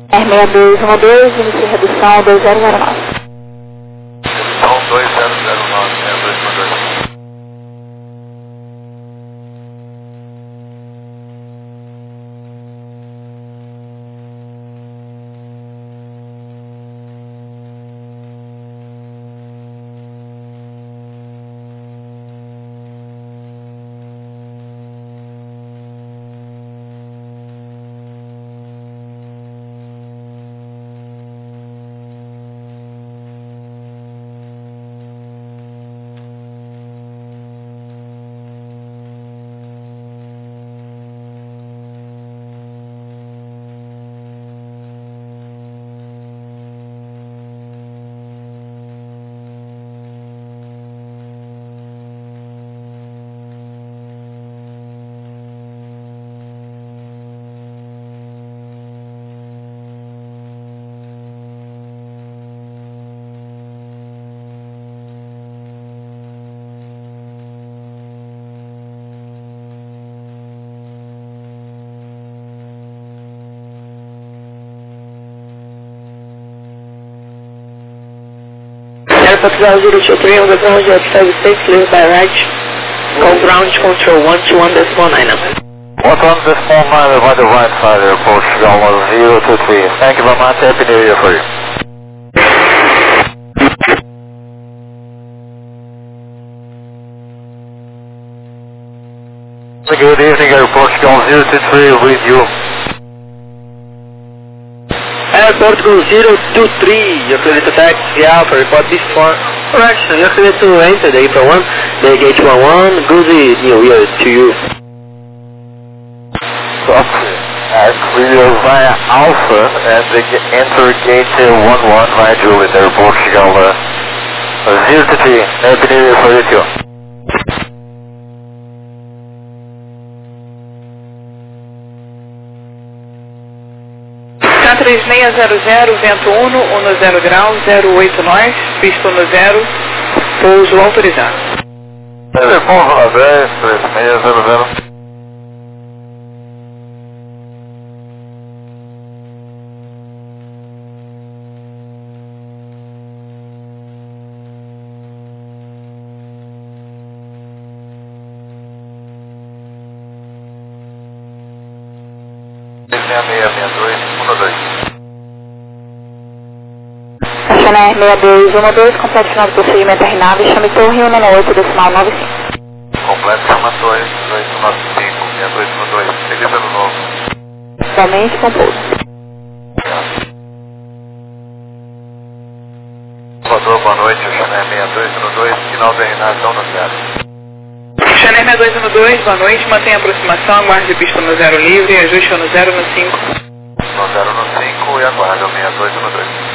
R6212, inicie redução 2009. Então 2009, 6212. Portugal 023 on the ground, jet 76, clear by right. Go ground control 121.9. 121.9 by the right side, Portugal 023. Thank you very much, happy new year for you. Good evening, Air Portugal 023 with you. Air Portugal 023, you clear to taxi Alpha, report this for correction, you clear to enter the April 1, the gate 11, good new year to you. Clear via Alpha and enter gate 11 via Juliet, Air Portugal 023, happy new year for you too. K3600, vento 10 graus, 08 nós, pista no 0, pouso autorizado. Telefone 10, 3600. Caixana R6212, complete final do procedimento RNAV, chame torre 198, decimal 95. Completo chama torre 2895, 6212, feliz ano novo. Somente com pouso. Salvador, boa noite, o Chané 6212, sinal da RNAV não anunciado. Chané 6212, boa noite, mantenha a aproximação, aguarde pista no 0 livre, ajuste no 0 no 5. No 0 no 5 e aguarde o 6212.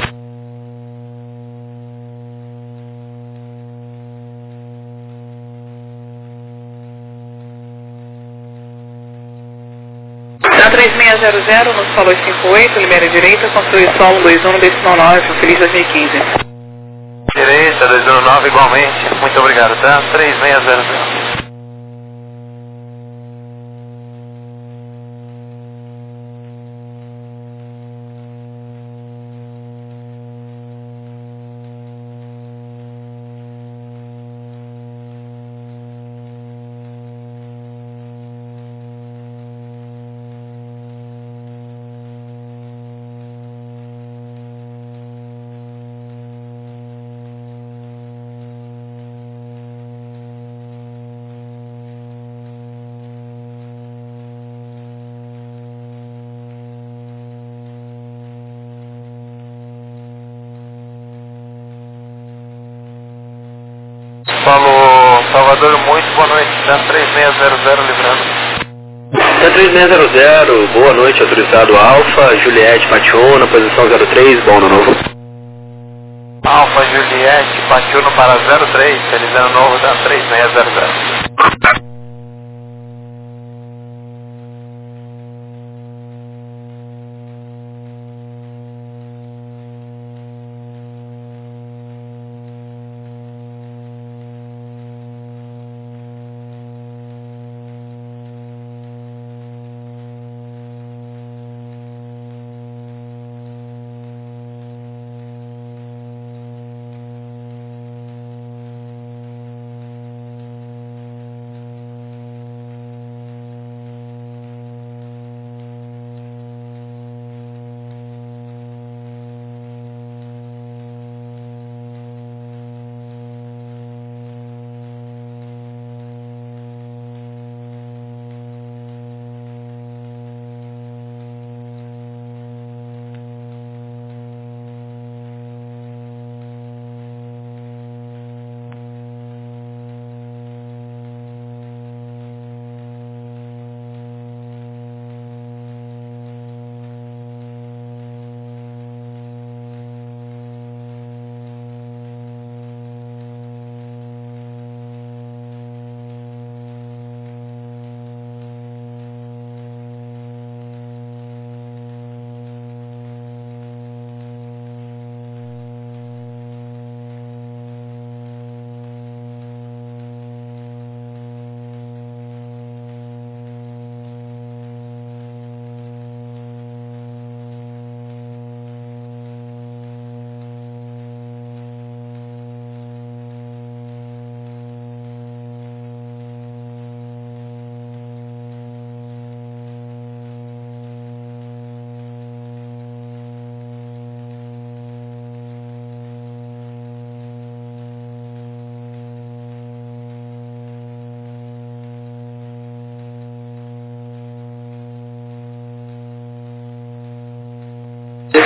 K3600, nos falou 58, Limeira direita, construir solo 21, decimal 9, feliz 2015. Direita, 219 igualmente, muito obrigado, tá? 3600. Falou, Salvador, muito boa noite, da 3600 livrando. Da 3600, boa noite, autorizado Alfa, Juliette, Pationa, posição 03, bom ano novo. Alfa, Juliette, Pationa para 03, feliz ano novo da 3600.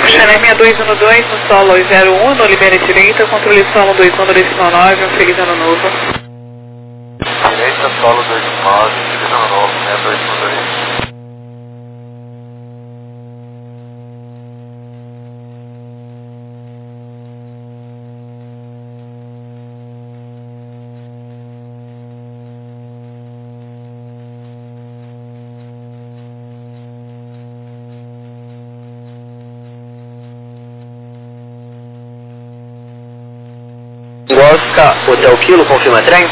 Channel 6212 no solo 01, no libera direita, controle solo 21.9, um feliz ano novo. Direita, solo 29, feliz ano novo, né? 212. Oscar, Hotel Kilo, confirma trem.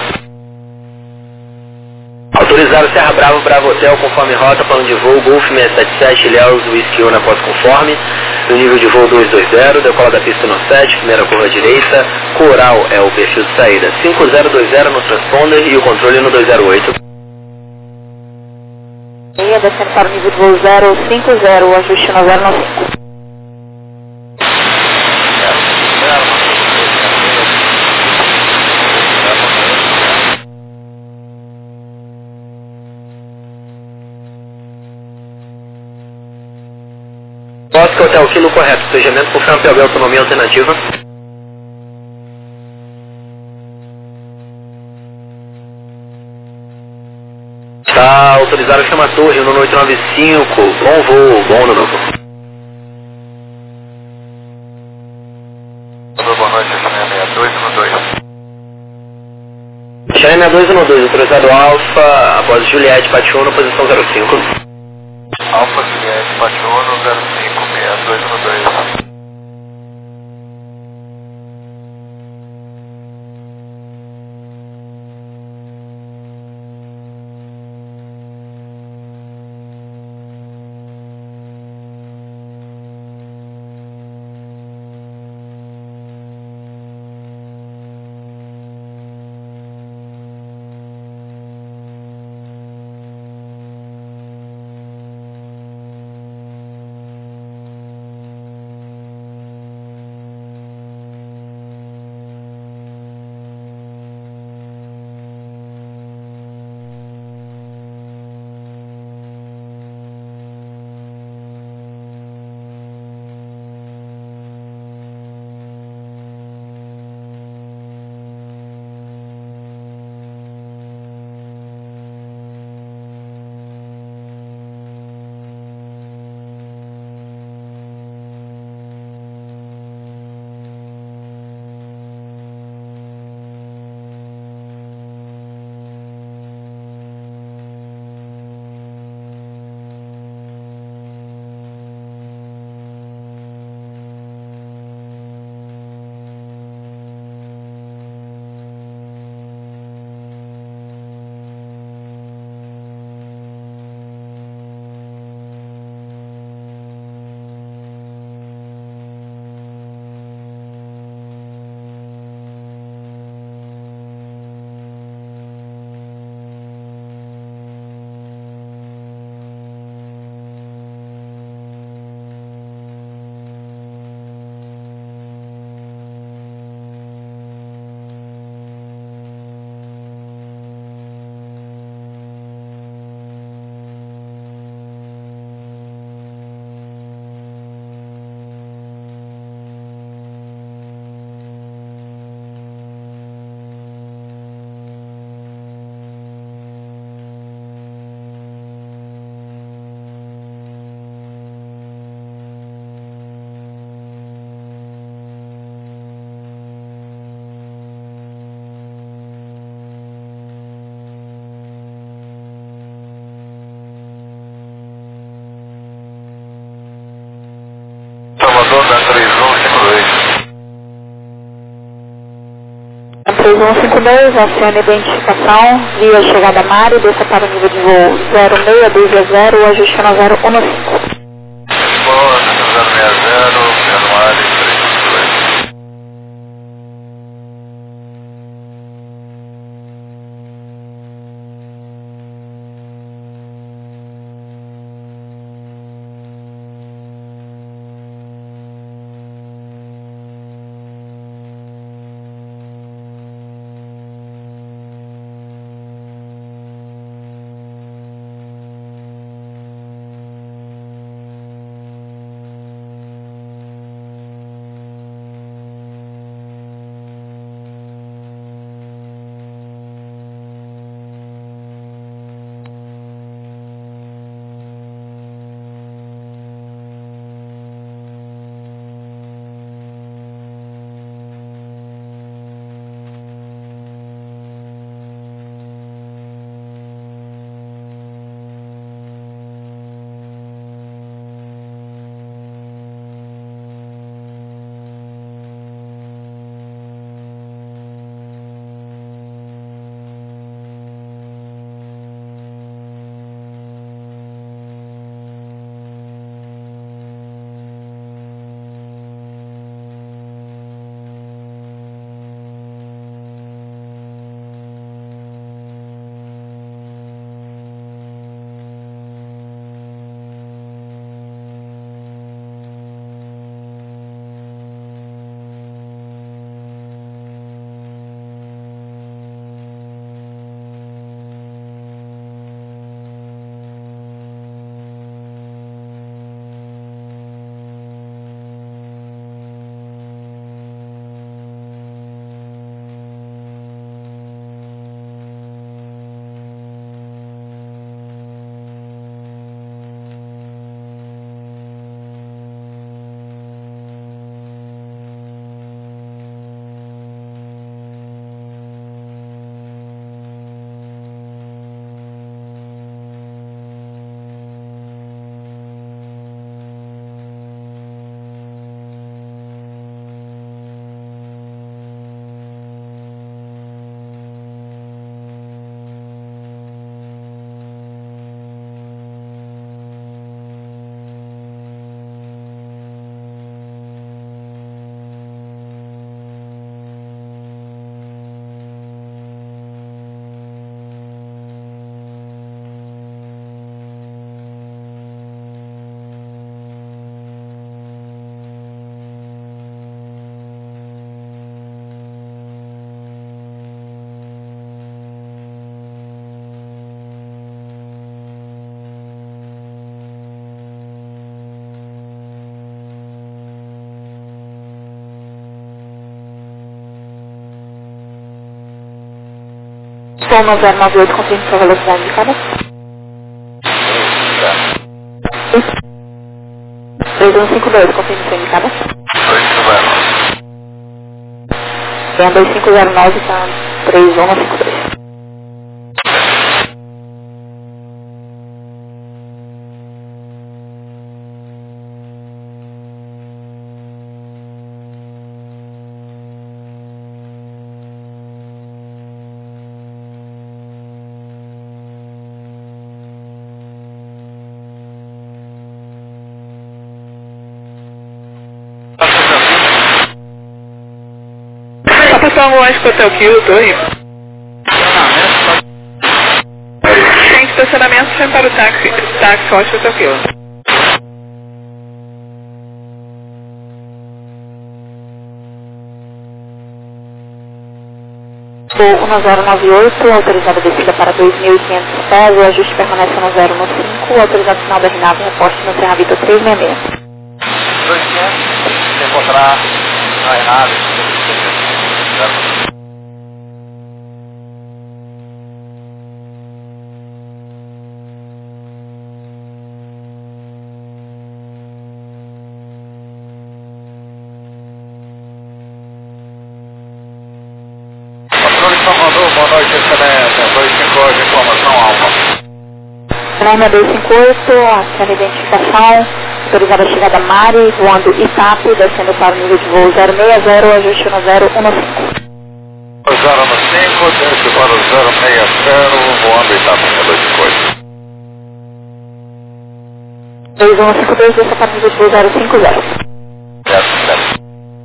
Autorizado Serra Bravo, Bravo Hotel, conforme rota, plano de voo, Golf 677, Ilhéus, Whisky Ona, pós conforme, no nível de voo 220, decola da pista no 7, primeira curva direita, Coral é o perfil de saída, 5020 no transponder e o controle no 208. Meia, descendo para o nível de voo 050, ajuste no 095. Oscar, Hotel Kilo, correto, despejamento, confirma PLB, autonomia alternativa. Está autorizado chama torre, no 895, bom voo, bom no novo. Boa noite, Channel 6212. Channel 6212, autorizado Alfa, após Juliette, Patiuno, posição 05. Alfa Juliette, Patiuno, 056212. Salvador, 3152. 3152, acione identificação, via chegada Mário, desça para o nível de voo 0620, ajuste no 015. Boa, 060, Januário 352. Toma 098, confirme sua velocidade indicada. 3152, confirme sua indicada. 2509 está 3152. Capitão Longe pro Hotel Kilo, tô aí. Tem estacionamento sempre para o táxi Longe pro Hotel Kilo. 1098, autorizada descida para 2.500 pés, o ajuste permanece no 015, autorizado final da RNAV, reposte no Serra Vitor 366. 200, se encontrar na RNAV. Salvador, boa noite, excelência. 258, informação alfa. Norma 258, aciona identificação, autorizada a chegada Mari, voando Itape, descendo para o nível de voo 060, ajuste no 015. 015, desce para o 060, voando Itape, 258. 2152, desce para o nível de voo 050. Certo.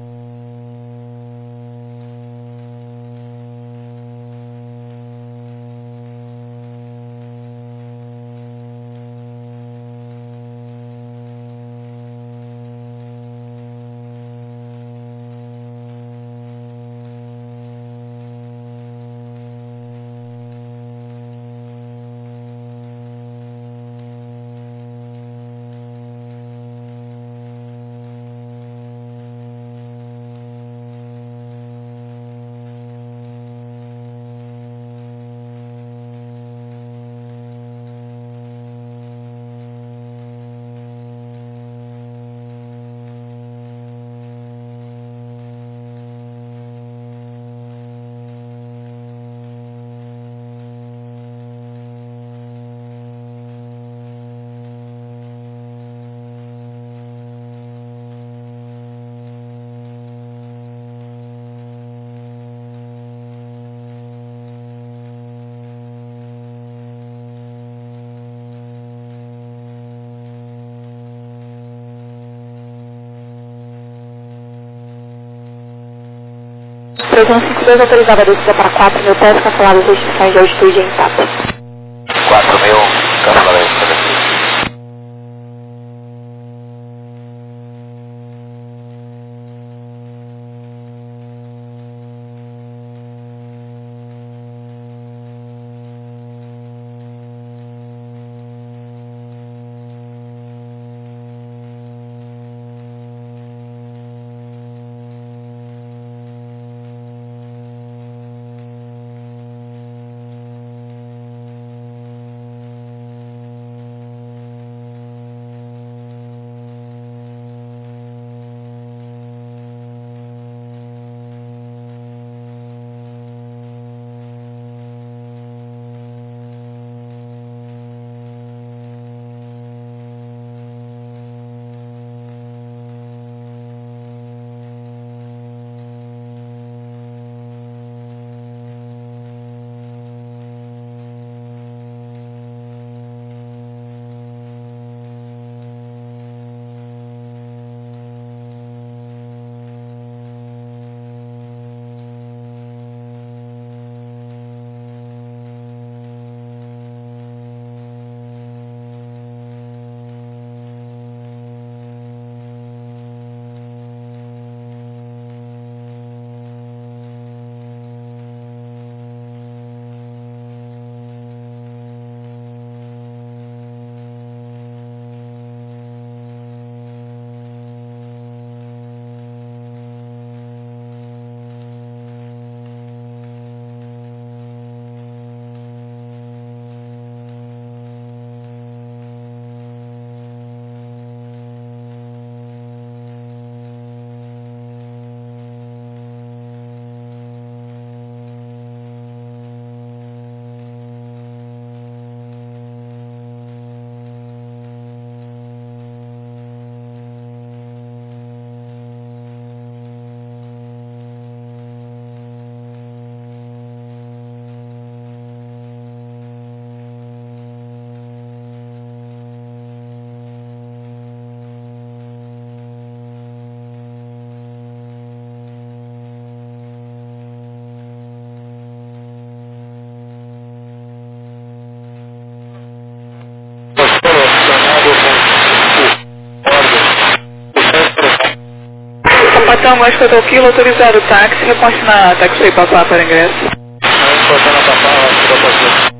Preço 152, autorizada a descida para 4.000 pés, canceladas as restrições de altitude em Itape. 4.000, cancelamento. Tango Hotel Kilo, autorizado o táxi, reposte na Taxway Papá para ingresso. Reportando a Papá, ó,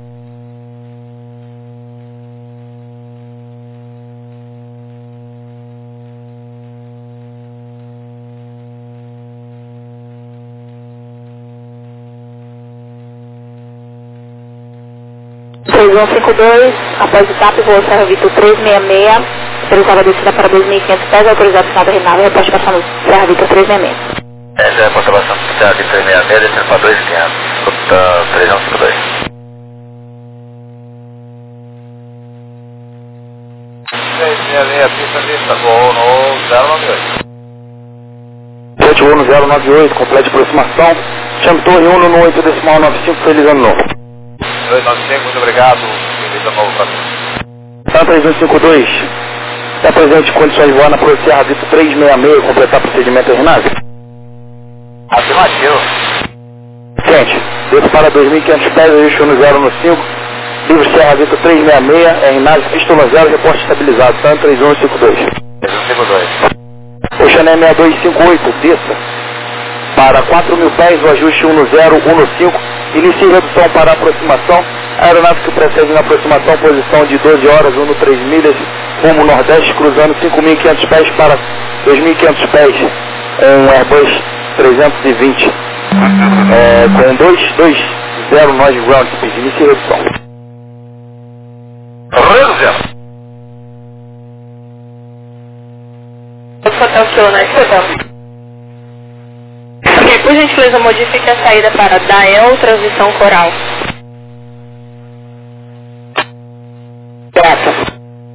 3152, após o TAP, voo Serra Vitor 366, autorizada a descida para 2.500 pés, autorizado final da Renave, reposte passando Serra Vitor 366. Essa é a conservação Serra Vitor 366, descendo para 2.500, escuta 3152. 366, pista lista, voo no 098. 71098, complete aproximação, chame Torre 1 no 8 decimal 95, feliz ano novo. 295, muito obrigado. Feliz ano novo para todos. Santa 3152, está presente condições de voar na Província Serra Vitor 366, completar procedimento RNAV? Afirmativo. Gente, desço para 2.500 pés, ajuste no 0 no 5, livre Serra Vitor 366, RNAV, pista 0, reporte estabilizado, Santa 3152. 3152. Oxané 6258, desça para 4.000 pés, o ajuste 1 no 0, 1 no 5, inicie redução para aproximação, aeronave que precede na aproximação, posição de 12 horas, 1 no 3 milhas, rumo nordeste, cruzando 5.500 pés para 2.500 pés, um Airbus 320, com 220 nós ground speed, inicie redução. Redução. Hotel Kilo, né? Ok, por gentileza, modifique a saída para Dael, transição Coral. Graças.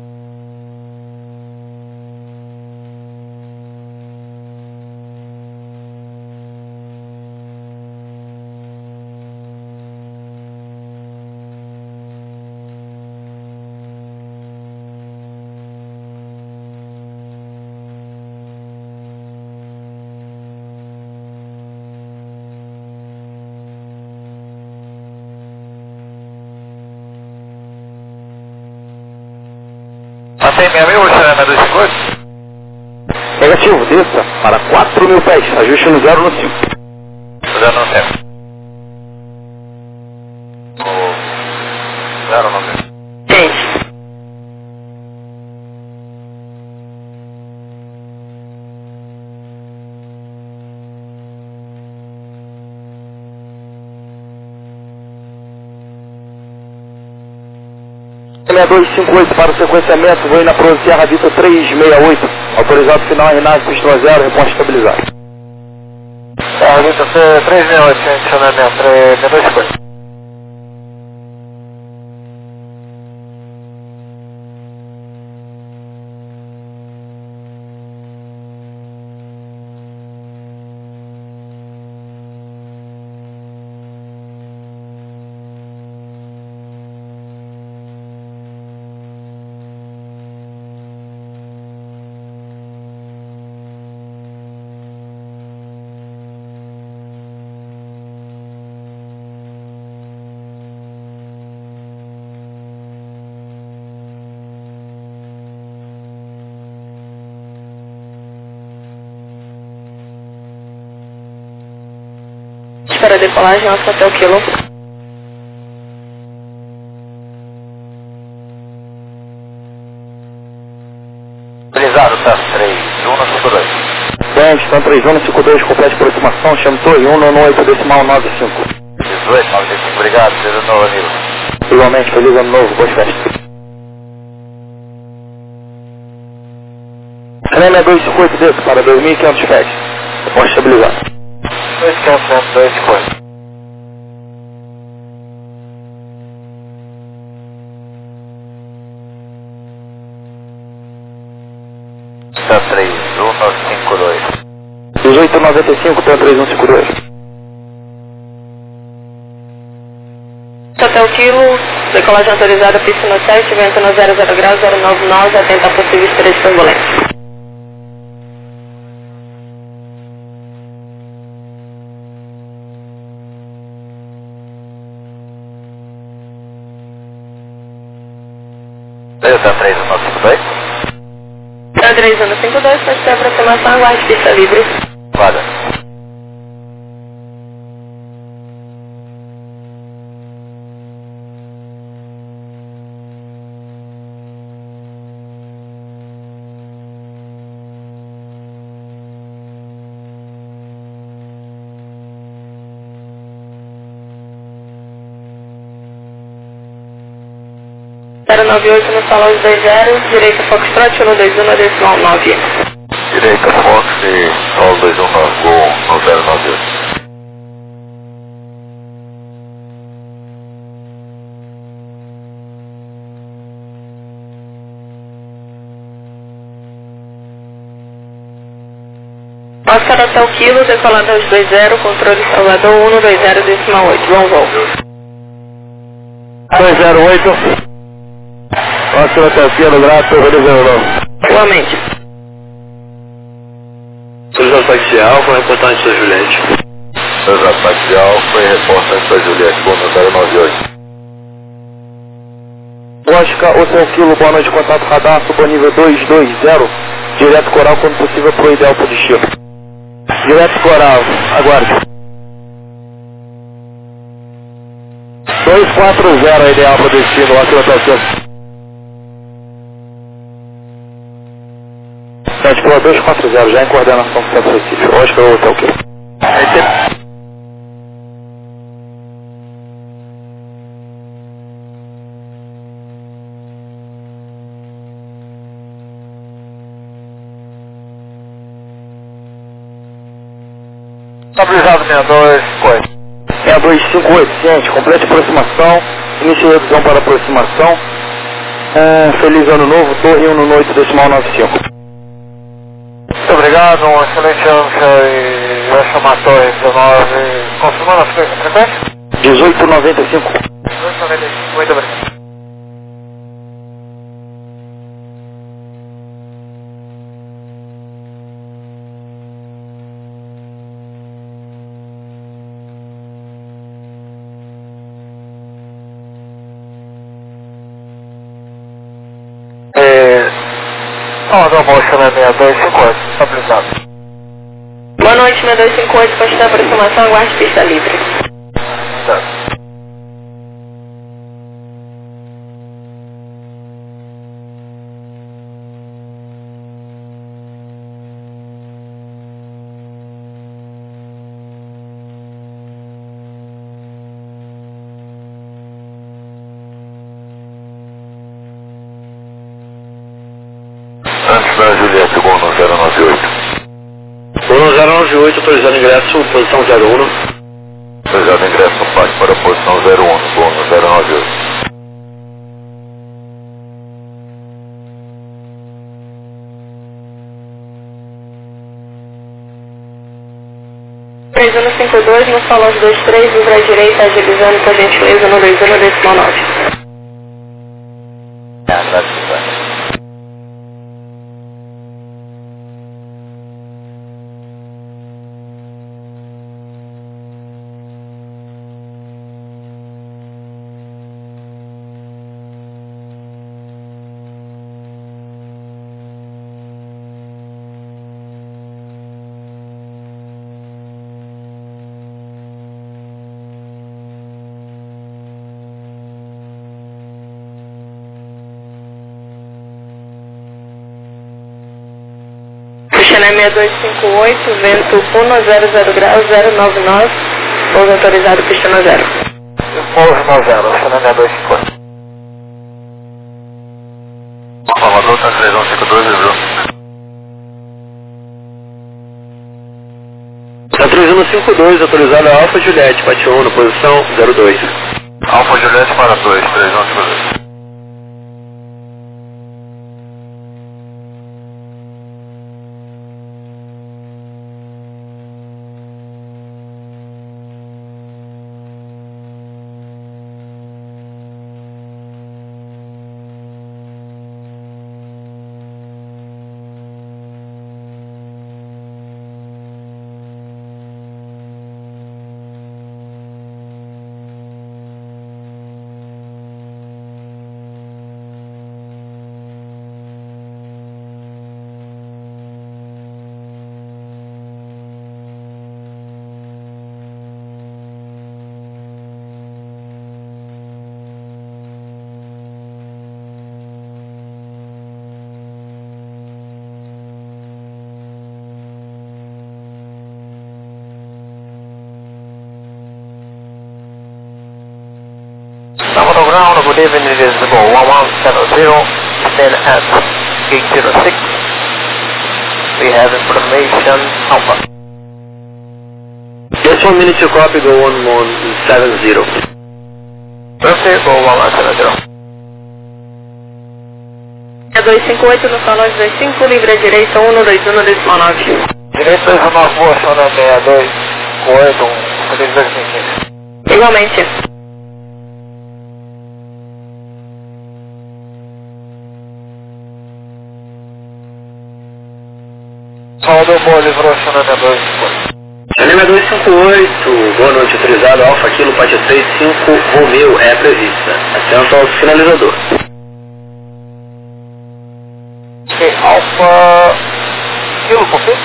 Mantém 6.000, Oxané 258? Negativo, desça para 4.000 pés, ajuste no 0 no 5. 0 no 5. 0 no 5. Gente. Oxané 258 para o sequenciamento, voo na Província Serra Vitor 368, autorizado final RNAV, pista 0, reposte estabilizado. Serra Vitor 368, adicionamento 250. Para decolagem, nosso Hotel Kilo. Autorizado, tá? 3152. Gente, estão 3152, complete aproximação, chame Torre 1 no 8 decimal 95. 18, 95, obrigado. Feliz ano novo, amigo. Igualmente, feliz ano novo, boas festas. Oxané 258, desça para 2.500 pés, reposte estabilizado. 2.500, 250. Tá 3152. 1895, tem 3152. Hotel Kilo, decolagem autorizada, pista no 7, vento no 00 graus, 09 nós, atenta a possíveis 3 turbulências. Tá 3152. Tá 3152, pode ter aproximação, aguarde pista livre. Vaga. Zero 98 no salão de 20, direita Foxtrot 121 na decimal 9. Direita Fox e solo 219, gol no 098. Oscar até o quilo, decolando aos 20, controle Salvador 120 decimal 8, bom voo. 208. Oscar até o quilo, grato, realizando. Igualmente. Cruz Ataque Alfa, reportagem de Juliette. Cruz Ataque Alfa e reportagem para Juliette, gol no 098. Oscar, o seu quilo, boa noite, contato radar, suba nível 220, direto coral quando possível pro ideal pro destino. Direto coral, aguarde. 240 ideal pro destino, Oscar até o quilo. 7 por 240, já em coordenação com o Centro Recife. Oscar, o hotel quilo. Estabilizado 6258. 6258, ciente, complete aproximação, início de revisão para aproximação. Feliz ano novo, torre 1 no noite decimal 95. Muito obrigado, um excelente ano, e vai chamar a torre 19, confirmando a frequência? 1895. 1895, muito obrigado. Salvador Motion é 6258, estabilizado. Boa noite, 6258, posto de aproximação, aguarde pista livre. Certo. Antes da Juliette, gol no 098. Gol no 098, autorizando ingresso, posição 01. Autorizado ingresso no parque para a posição 01, gol no 098. Preso no 52, no salão de 23, livre à direita, agilizando por gentileza no 21 decimal 9. Xané 6258, vento 100 graus, 099, pouso autorizado, pista no 0. Pouso no 0, Xané 6258. Salvador, tá 3152, viu? Tá 3152, autorizado Alfa Juliette, bate 1 na posição 02. Alfa Juliette para 2, 3152. good evening, it is Go 1170, stand at gate 06. We have information Alpha. Just 1 minute to copy, Go 1170. Perfect, Go 1170. 258 no salão 25, livre à direita 121,9. Direita 19, boa, Sonora 62, correto, feliz 2015. Igualmente. Saldo, boa, livrou, Sonora 2, Chanel 258, boa noite, autorizado, Alfa Kilo, Pátio 35, Romeu, é prevista. Atento ao sinalizador. Ok, Alfa Kilo, confio?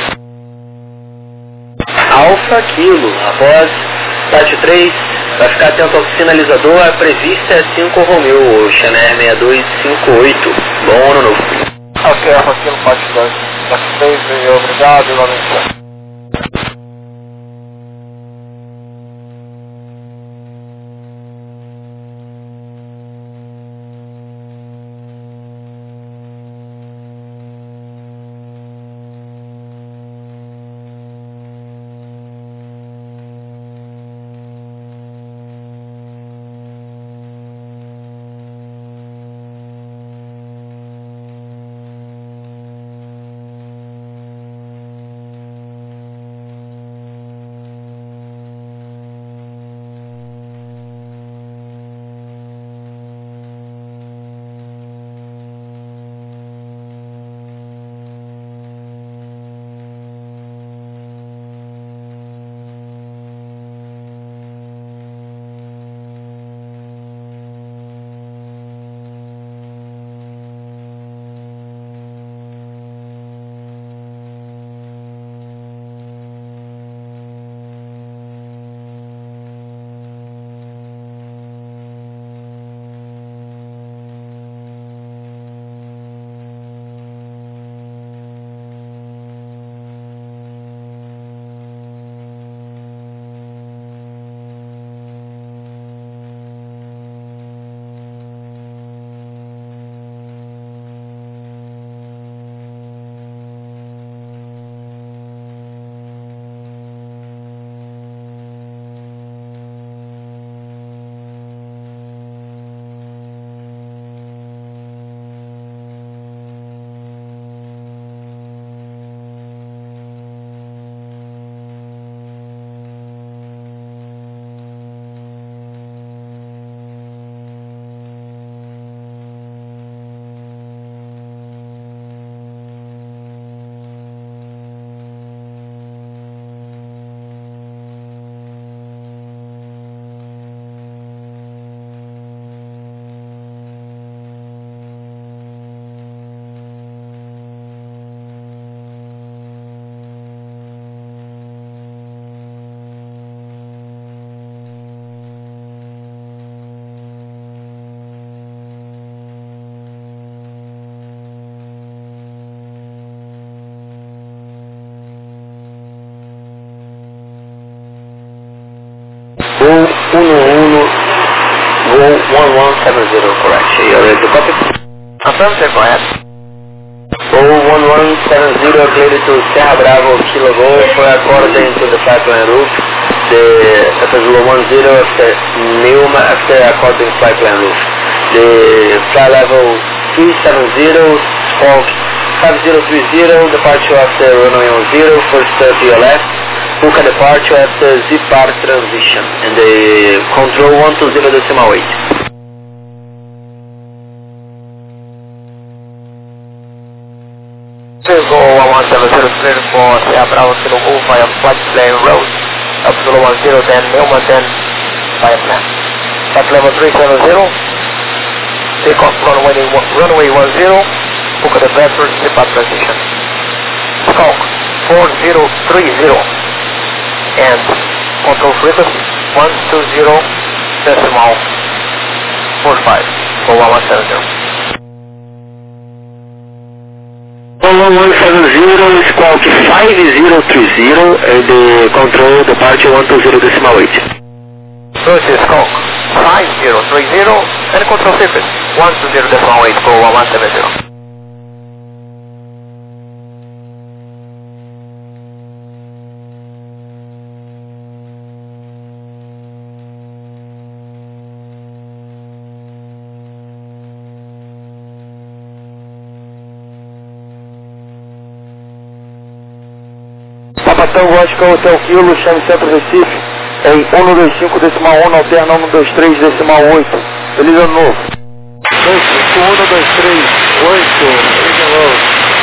Alfa Kilo, após Pátio 3, vai ficar atento ao sinalizador, a prevista é 5 Romeu, Chanel 6258, bom ano novo. Ok, Alfa Kilo, Pátio 2, Pátio 3, obrigado, igualmente. Voo 1170, correct. You are ready to copy? Affirmative, go ahead. Voo 1170, cleared to Serra Bravo, Kilo Golf, for according to the flight plan route. The Zulu 10 after Newma after according to flight plan route. The flight level 370, squawk 5030, departure after runway 10, first to your left. Book a departure after Z-Park transition, and the control 120.8. Go 1170, clear for Serra Bravo, Kilo Golf via flight plan road. Up to 10, then Newma, then via plan. Flight level 370, take off runway 10, book a departure, Z-Park transition. Squawk 4030. And control frequency 120.45 for 1170. 1170, squawk 5030, and the control departure 120.8. Roger, Squawk 5030 and control surface 120.8 go 1170. Papa Tango Oscar Hotel Kilo, chame Centro Recife, em 125.1, alterna 123.8. Feliz ano novo. 25123.8, feliz ano novo.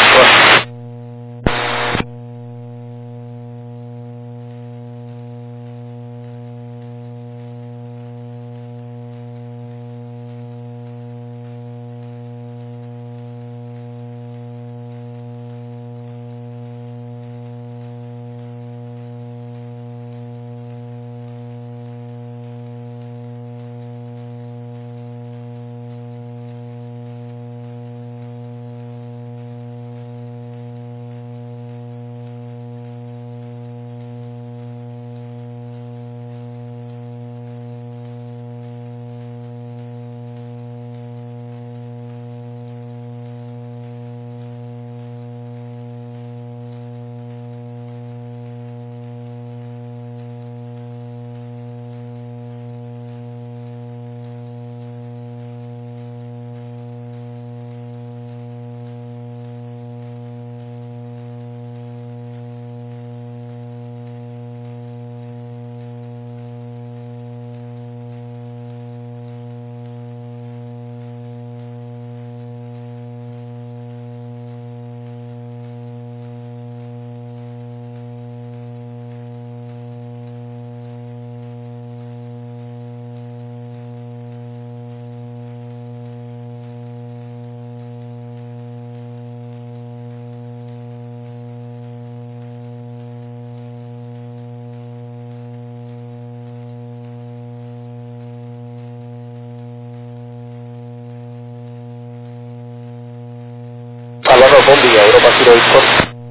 Salvador, bom dia, Europa Kilo 84.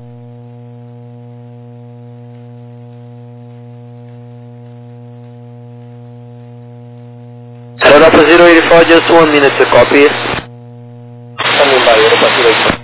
Europa 084, just 1 minute to copy. Standing by, Europa Kilo 84.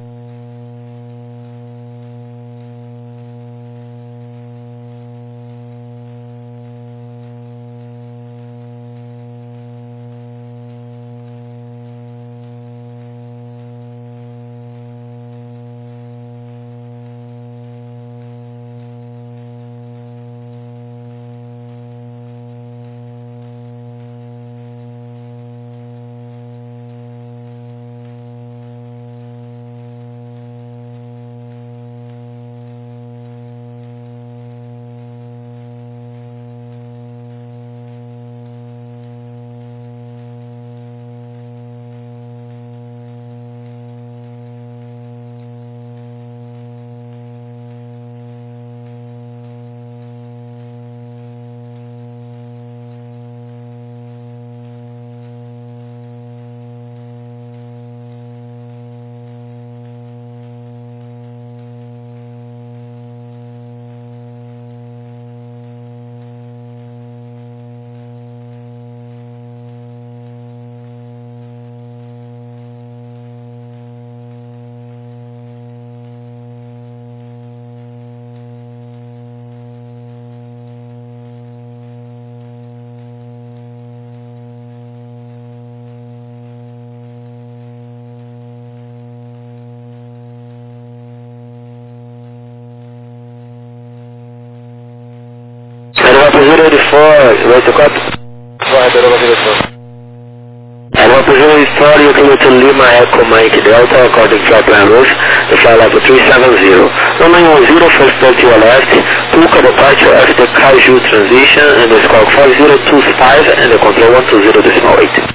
Europa 084, right to copy. Go ahead, Europa Kilo 84. Europa 084, you can go to Lima Echo Mike Delta according to our plan route, the flight level 370. Runway 10, first turn to your left, Tuca departure after Kaiju transition and the squawk 4025 and the control 120.8.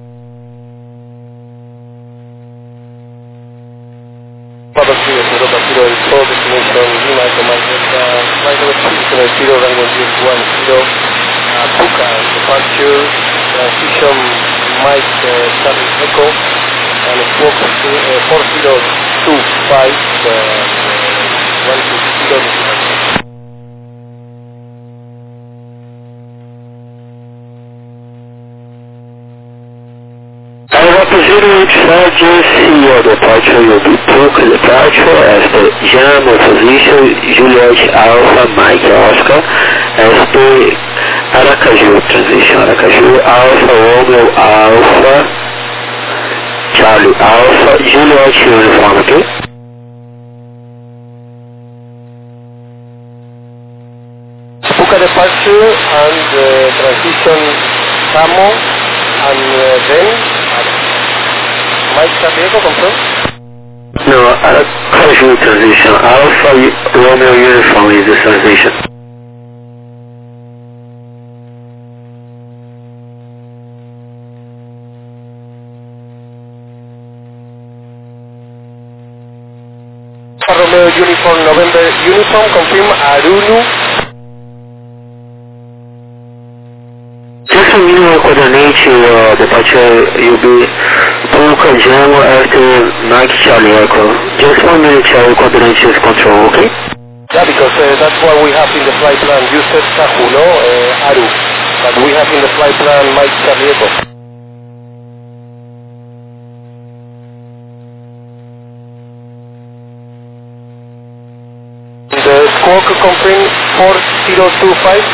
Papa Kilo, Europa Kilo 84, destination Lima Echo Mike Delta, flight level 370, runway 10, Tuca departure, transition Mike Charlie Echo, and squawk 4025, 120. Emergency, your departure will be Puka departure as the jam position Juliet Alpha Mike Oscar as the Aracaju transition. Aracaju Alpha Romeo Alpha Charlie Alpha Juliet uniform, okay? Puka departure and transition Samo and then Mike Charlie Echo, confirm? No, Aracaju transition Alpha Romeo uniform is the transition. Romeo uniform November uniform, confirm Arulu. Just a minimum coordinate departure will be Puka Jamo after Mike Charlie Echo. Just 1 minute coordinate is control, okay? Yeah, because that's what we have in the flight plan. You said Sahu, no? Aru. But we have in the flight plan Mike Charlie Echo. The squawk confirm 4025.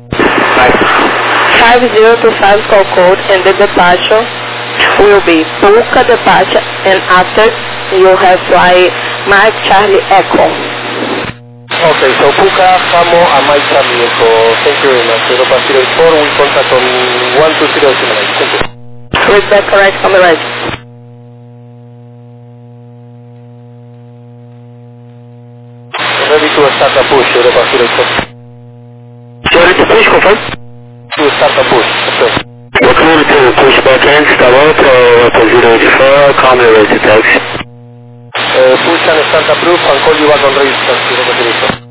5025 call code and the departure will be Puka departure and after you have fly Mike Charlie Echo. Okay, so Puka, Samo, and Mike Charlie Echo. Thank you very much. Europa 04, we contact on 12009. Thank you. Read back correct on the right. Ready to start a push, Europa 04. You ready to push, confirm? To start a push, okay. We're clear to push back in, start out, to 084, calm your ready to taxi. Push and start approved and call you back on register, Europa 04.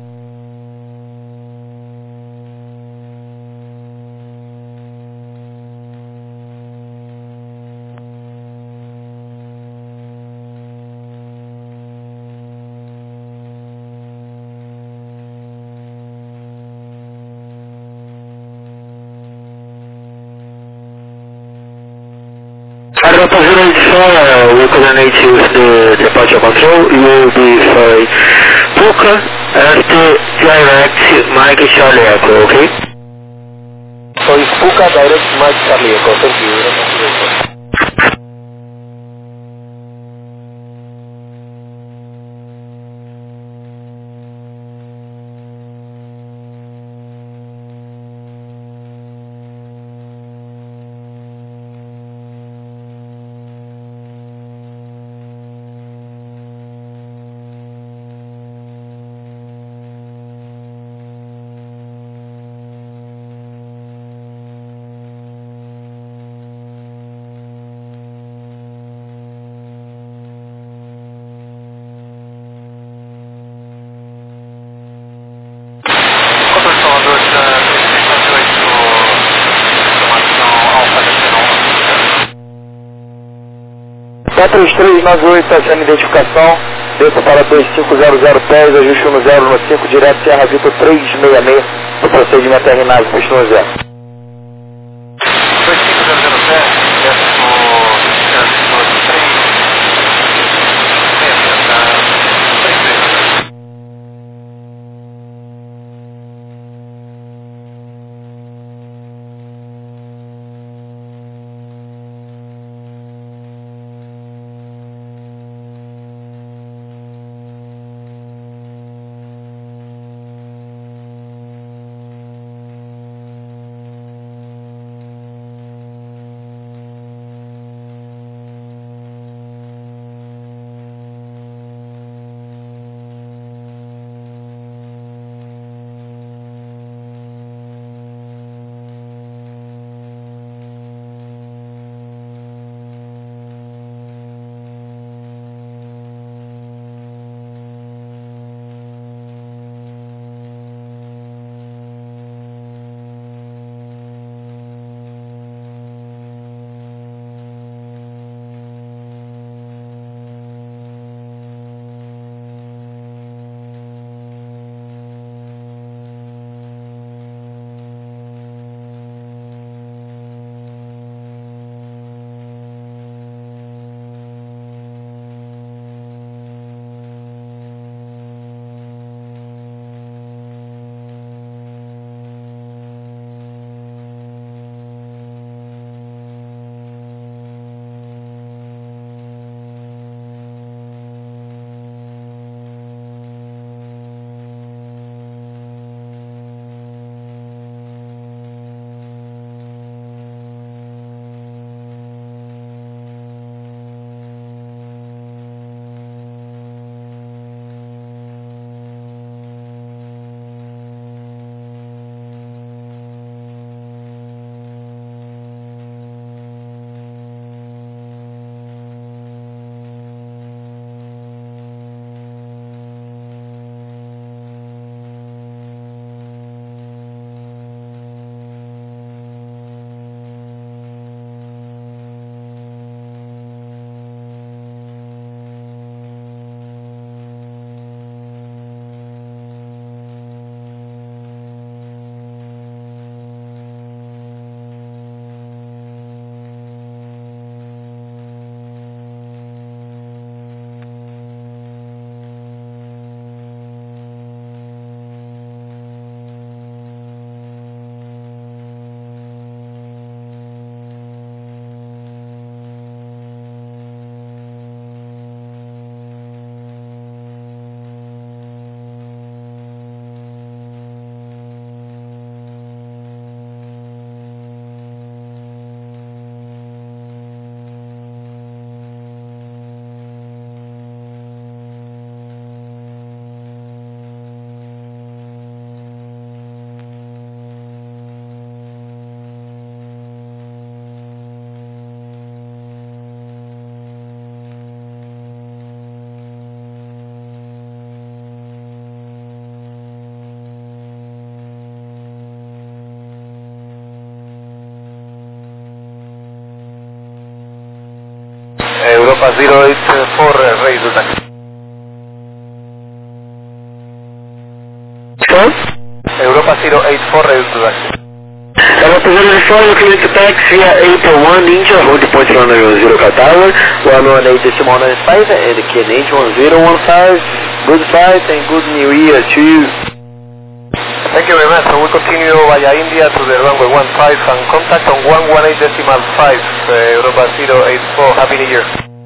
Europa 084, we coordinate with the departure control. You will be for Puka after direct Mike Charlie Echo, okay? So it's Puka direct Mike Charlie Echo. Thank you, Europa 04. Quatro 3398, taxando identificação, desça para 250010, ajuste 1015, direto Serra Vitor 366, o procedimento RNAV, peixe no 0. 250010, Europa 084, raise to taxi. Sorry? Europa 084, raise to taxi. Europa 084, looking into taxi via 801 Ninja, hold the point runway 10 Car Tower, 118.95, and KNH 1015. Good flight and good New Year to you. Thank you very much. So we continue via India to the runway 15 and contact on 118.5, Europa 084. Happy New Year.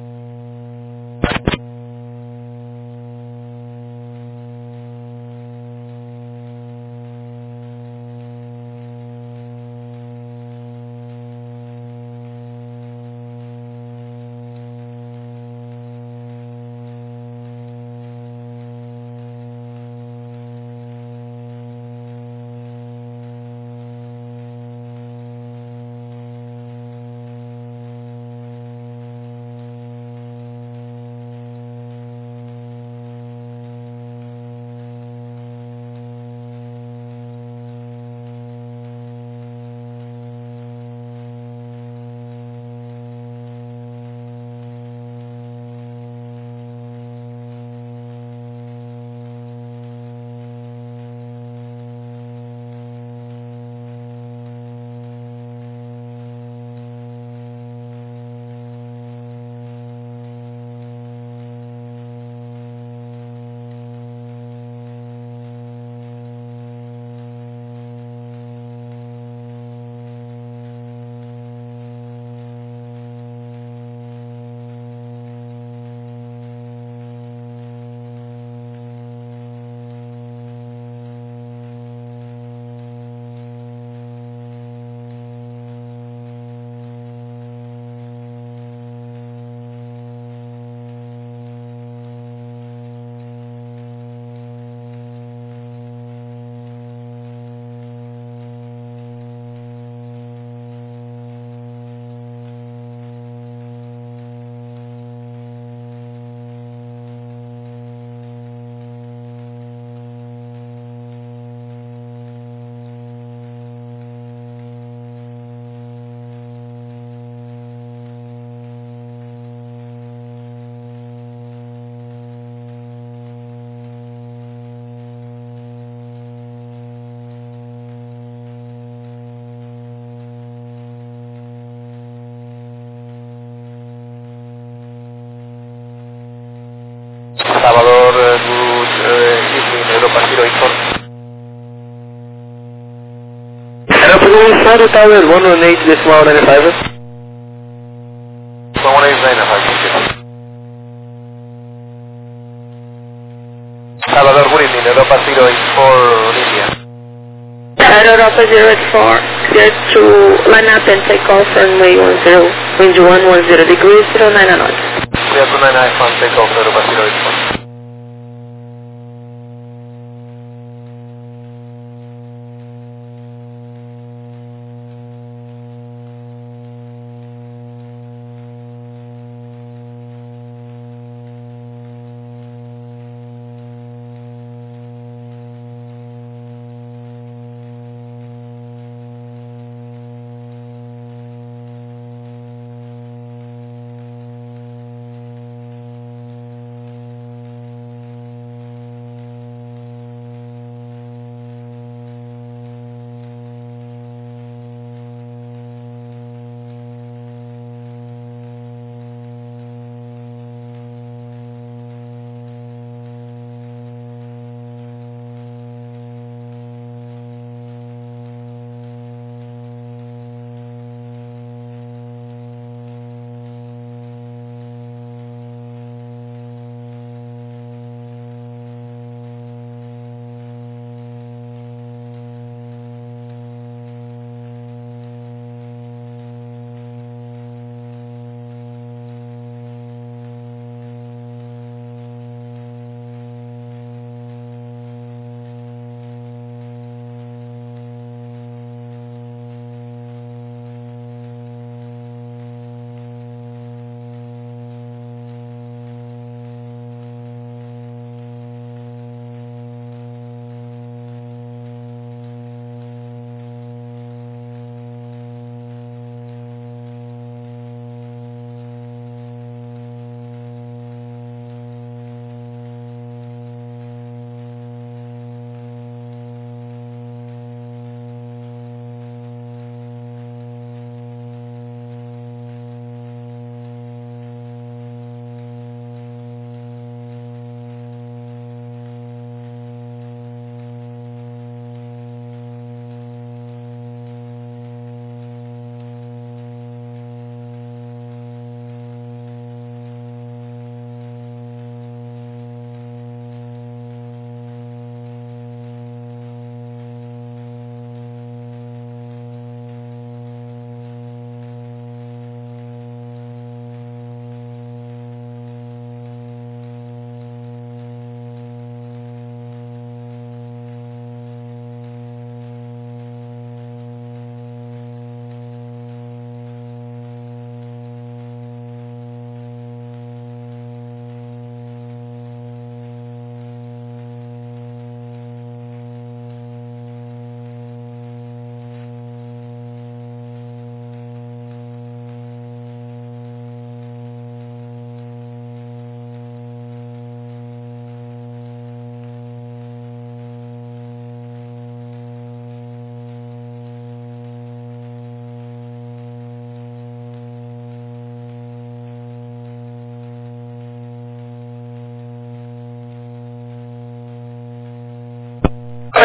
Salvador, good evening, Europa 084. Europa 084, Tower 118.95. 118.95. Salvador, good evening, Europa 084, India. Europa 084, clear to line up and take off runway 10, wind 110 degrees, 09 knots. Clear to 99 and take off, Europa 084.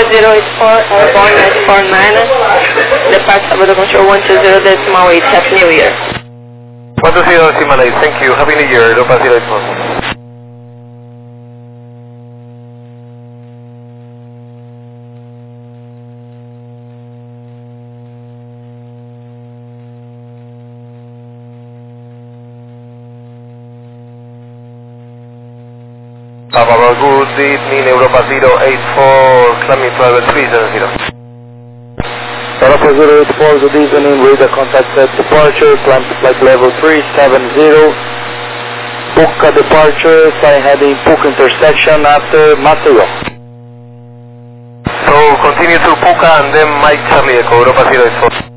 1084, airborne 949, depart Sabado Control 120.8, Happy New Year. 120.8, thank you, Happy New Year, Europa 084. Have a good evening, Europa 084, climbing flight 370. Europa 084, good evening, radar contact at departure, climb to flight level 370. Puka departure, flying heading Puka intersection after Mateo. So continue to Puka and then Mike Charlie Echo, Europa 084.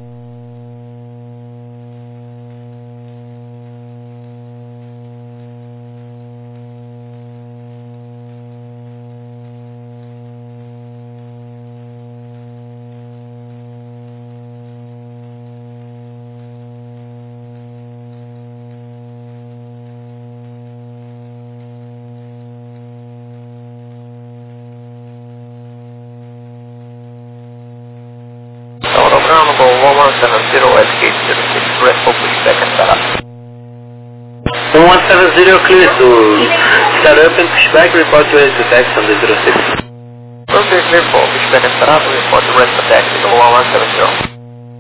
Bravo 1170 SK 06, rest for pushback and start up. 1170 clear to start up and pushback, report to rest the taxi on the 06. Okay, clear for pushback and start up, report to rest the taxi on 1170.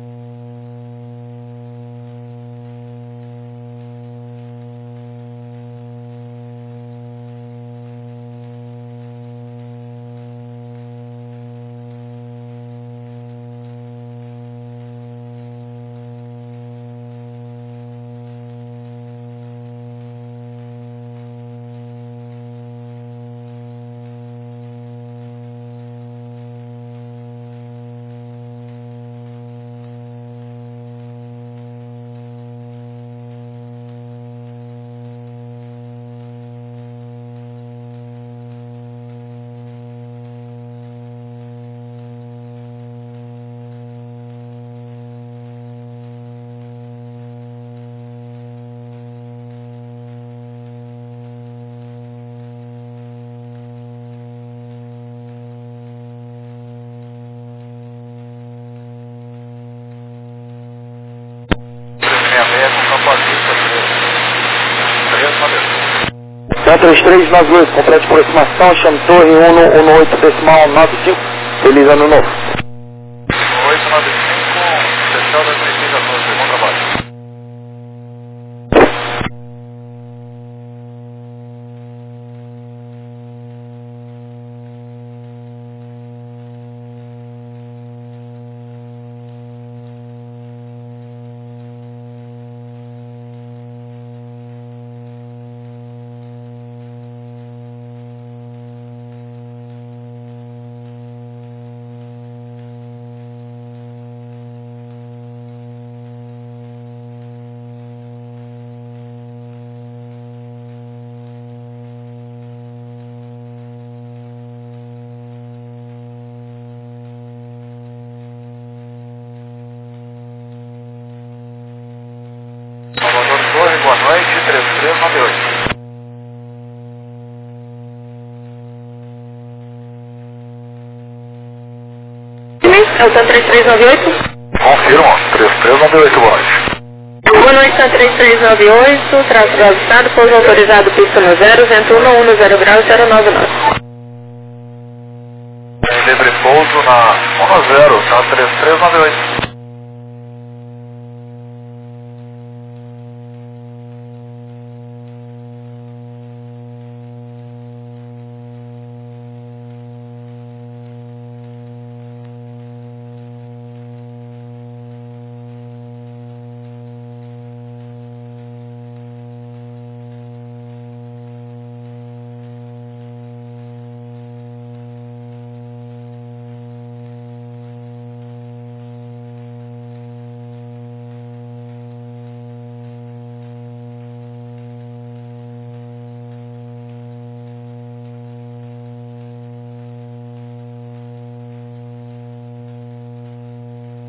Então 3398, complete aproximação, chame torre 118.95, feliz ano novo. 895, fechado 2014, bom trabalho. Salvador Torre, boa noite, 3398. É o TAM 3398? Confirma, 3398, boa noite. Boa noite, TAM 3398, tráfego avistado, pouso autorizado, pista no 0, vento 110 graus 099. Livre pouso na 10, tá 3398.